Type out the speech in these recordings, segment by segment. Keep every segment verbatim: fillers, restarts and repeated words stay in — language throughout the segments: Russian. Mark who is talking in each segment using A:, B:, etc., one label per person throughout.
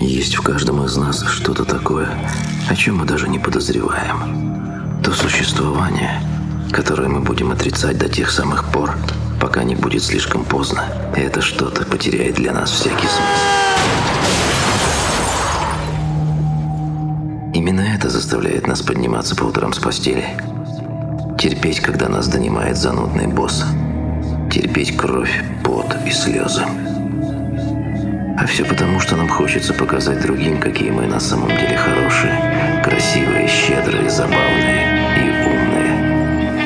A: Есть в каждом из нас что-то такое, о чем мы даже не подозреваем. То существование, которое мы будем отрицать до тех самых пор, пока не будет слишком поздно, и это что-то потеряет для нас всякий смысл. Именно это заставляет нас подниматься по утрам с постели. Терпеть, когда нас донимает занудный босс. Терпеть кровь, пот и слезы. А все потому, что нам хочется показать другим, какие мы на самом деле хорошие, красивые, щедрые, забавные и умные.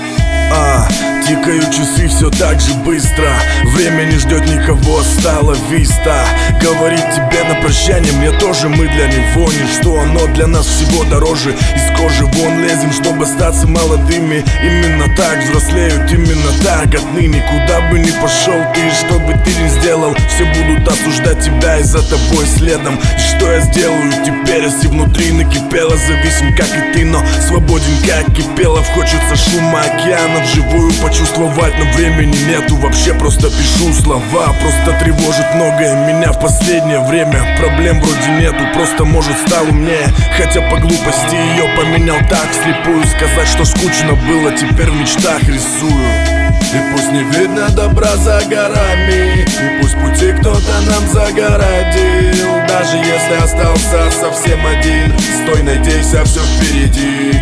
B: А, тикают часы все так же быстро. Время не ждет никого, стало виста. Говорит тебе на прощание, мне тоже мы для него ничто. Оно для нас всего дороже. Из кожи вон лезем, чтобы остаться молодыми. Именно так взрослеют, именно так отныне. Куда бы ни пошел ты, что бы ты ни сделал, все будут осуждать тебя и за тобой следом. И что я сделаю теперь, если внутри накипело? Зависим, как и ты, но свободен, как кипелов. Хочется шума океана вживую почувствовать, но времени нету. Вообще просто пишу слова. Просто тревожит многое меня в последнее время. Проблем вроде нету, просто может стал умнее. Хотя по глупости ее поменял так вслепую. Сказать, что скучно было, теперь в мечтах рисую. И пусть не видно добра за горами, и пусть пути кто-то нам загородил. Даже если остался совсем один, стой, надейся, все впереди.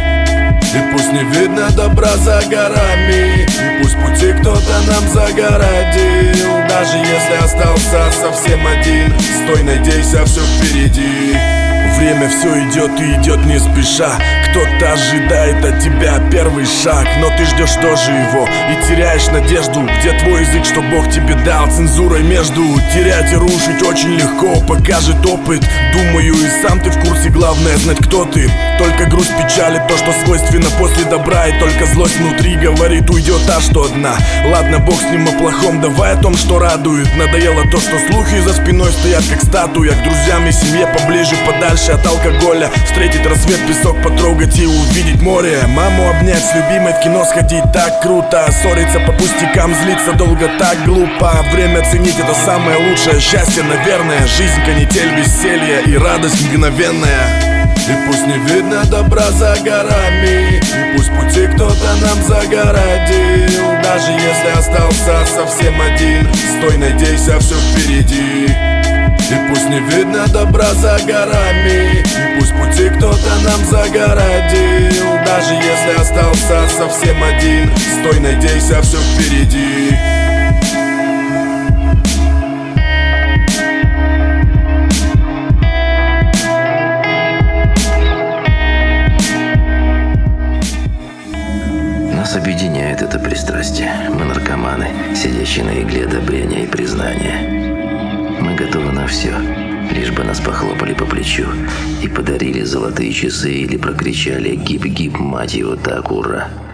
B: И пусть не видно добра за горами, и пусть пути кто-то нам загородил. Даже если остался совсем один, стой, надейся, все впереди. Время все идет и идет не спеша. Кто-то ожидает от тебя первый шаг, но ты ждешь тоже его и теряешь надежду. Где твой язык, что Бог тебе дал, цензурой между? Терять и рушить очень легко, покажет опыт. Думаю, и сам ты в курсе, главное знать, кто ты. Только грусть, печаль — то, что свойственно после добра. И только злость внутри говорит, уйдет та, что одна. Ладно, Бог с ним о плохом, давай о том, что радует. Надоело то, что слухи за спиной стоят как статуя. К друзьям и семье поближе, подальше от алкоголя. Встретить рассвет, песок потрогать и увидеть море. Маму обнять, с любимой в кино сходить так круто. Ссориться по пустякам, злиться долго так глупо. Время ценить — это самое лучшее счастье, наверное. Жизнь — канитель, веселье и радость мгновенная. И пусть не видно добра за горами, и пусть пути кто-то нам загородил. Даже если остался совсем один, стой, надейся, все впереди. И пусть не видно добра за горами, и пусть пути кто-то нам загородил. Даже если остался совсем один, стой, надейся, все впереди.
A: Нас объединяет это пристрастие. Мы наркоманы, сидящие на игле одобрения и признания. Мы готовы на все, лишь бы нас похлопали по плечу и подарили золотые часы или прокричали «гип-гип, мать его, так, ура!».